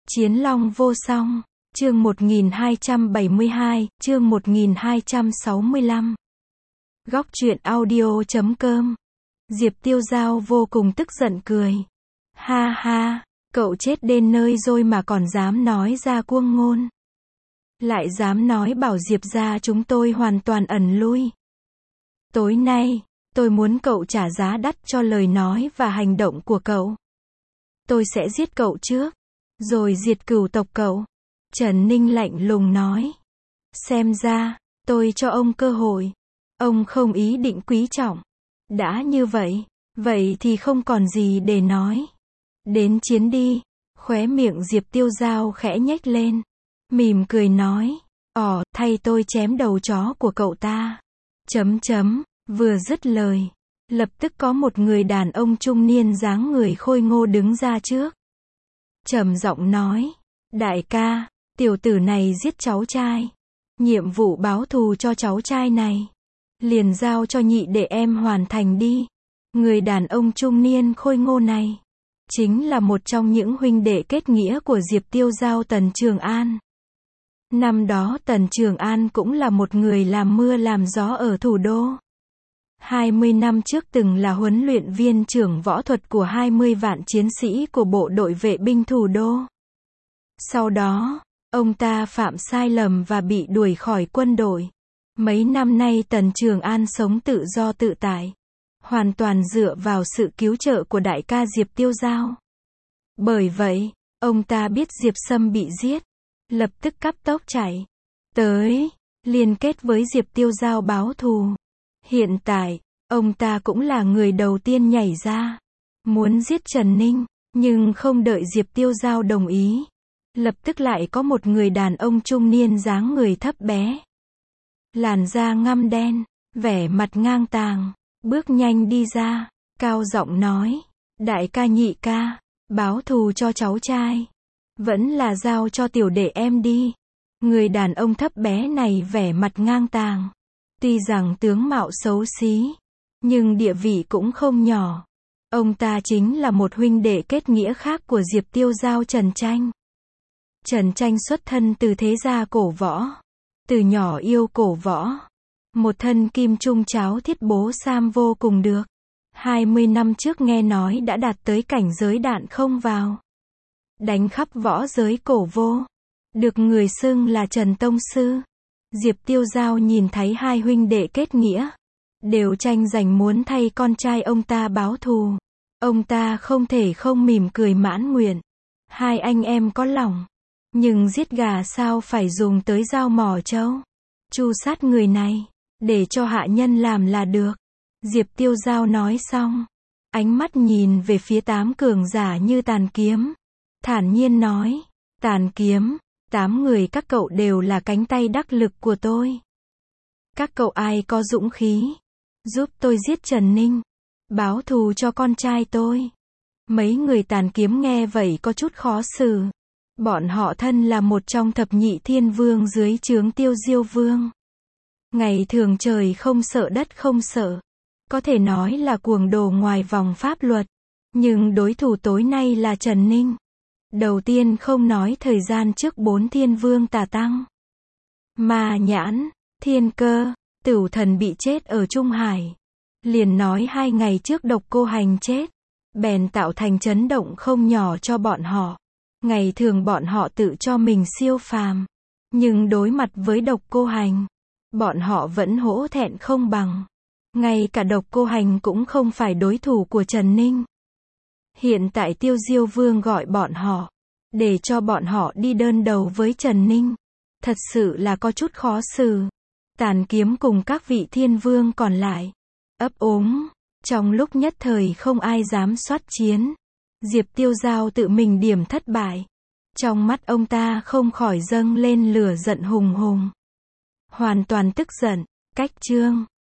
Chiến Long vô song, chương 1272, chương 1265. Góc truyện audio.com. Diệp Tiêu Giao vô cùng tức giận cười. Ha ha, cậu chết đến nơi rồi mà còn dám nói ra cuồng ngôn. Lại dám nói bảo Diệp gia chúng tôi hoàn toàn ẩn lui. Tối nay, tôi muốn cậu trả giá đắt cho lời nói và hành động của cậu. Tôi sẽ giết cậu trước, rồi diệt cửu tộc cậu. Trần Ninh lạnh lùng nói. Xem ra, tôi cho ông cơ hội. Ông không ý định quý trọng. Đã như vậy, vậy thì không còn gì để nói. Đến chiến đi. Khóe miệng Diệp Tiêu Giao khẽ nhếch lên. Mỉm cười nói. Thay tôi chém đầu chó của cậu ta. Vừa dứt lời. Lập tức có một người đàn ông trung niên dáng người khôi ngô đứng ra trước. Trầm giọng nói. Đại ca, tiểu tử này giết cháu trai. Nhiệm vụ báo thù cho cháu trai này. Liền giao cho nhị đệ em hoàn thành đi. Người đàn ông trung niên khôi ngô này. Chính là một trong những huynh đệ kết nghĩa của Diệp Tiêu Giao Tần Trường An. Năm đó Tần Trường An cũng là một người làm mưa làm gió ở thủ đô. 20 năm trước từng là huấn luyện viên trưởng võ thuật của 20 vạn chiến sĩ của bộ đội vệ binh thủ đô. Sau đó, ông ta phạm sai lầm và bị đuổi khỏi quân đội. Mấy năm nay Tần Trường An sống tự do tự tại. Hoàn toàn dựa vào sự cứu trợ của đại ca Diệp Tiêu Giao. Bởi vậy, ông ta biết Diệp Sâm bị giết. Lập tức cấp tốc chạy tới, liên kết với Diệp Tiêu Giao báo thù. Hiện tại, ông ta cũng là người đầu tiên nhảy ra. Muốn giết Trần Ninh, nhưng không đợi Diệp Tiêu Giao đồng ý. Lập tức lại có một người đàn ông trung niên dáng người thấp bé. Làn da ngăm đen, vẻ mặt ngang tàng, bước nhanh đi ra, cao giọng nói. Đại ca nhị ca, báo thù cho cháu trai. Vẫn là giao cho tiểu đệ em đi. Người đàn ông thấp bé này vẻ mặt ngang tàng. Tuy rằng tướng mạo xấu xí, nhưng địa vị cũng không nhỏ. Ông ta chính là một huynh đệ kết nghĩa khác của Diệp Tiêu Giao Trần Tranh. Trần Tranh xuất thân từ thế gia cổ võ. Từ nhỏ yêu cổ võ. Một thân kim trung cháo thiết bố sam vô cùng được. 20 năm trước nghe nói đã đạt tới cảnh giới đạn không vào. Đánh khắp võ giới cổ vô. Được người xưng là Trần Tông Sư. Diệp Tiêu Giao nhìn thấy hai huynh đệ kết nghĩa. Đều tranh giành muốn thay con trai ông ta báo thù. Ông ta không thể không mỉm cười mãn nguyện. Hai anh em có lòng. Nhưng giết gà sao phải dùng tới dao mỏ trâu. Tru sát người này. Để cho hạ nhân làm là được. Diệp Tiêu Giao nói xong. Ánh mắt nhìn về phía 8 cường giả như tàn kiếm. Thản nhiên nói. Tàn kiếm. 8 người các cậu đều là cánh tay đắc lực của tôi. Các cậu ai có dũng khí. Giúp tôi giết Trần Ninh. Báo thù cho con trai tôi. Mấy người tàn kiếm nghe vậy có chút khó xử. Bọn họ thân là một trong thập nhị thiên vương dưới trướng Tiêu Diêu Vương. Ngày thường trời không sợ đất không sợ. Có thể nói là cuồng đồ ngoài vòng pháp luật. Nhưng đối thủ tối nay là Trần Ninh. Đầu tiên không nói thời gian trước 4 thiên vương tà tăng. Ma Nhãn, Thiên Cơ, Tửu Thần bị chết ở Trung Hải. Liền nói 2 ngày trước Độc Cô Hành chết. Bèn tạo thành chấn động không nhỏ cho bọn họ. Ngày thường bọn họ tự cho mình siêu phàm. Nhưng đối mặt với Độc Cô Hành, bọn họ vẫn hổ thẹn không bằng. Ngay cả Độc Cô Hành cũng không phải đối thủ của Trần Ninh. Hiện tại Tiêu Diêu Vương gọi bọn họ, để cho bọn họ đi đơn đầu với Trần Ninh. Thật sự là có chút khó xử. Tàn kiếm cùng các vị thiên vương còn lại. Ấp úng. Trong lúc nhất thời không ai dám xuất chiến. Diệp Tiêu Giao tự mình điểm thất bại. Trong mắt ông ta không khỏi dâng lên lửa giận hùng hùng. Hoàn toàn tức giận. Cách chương.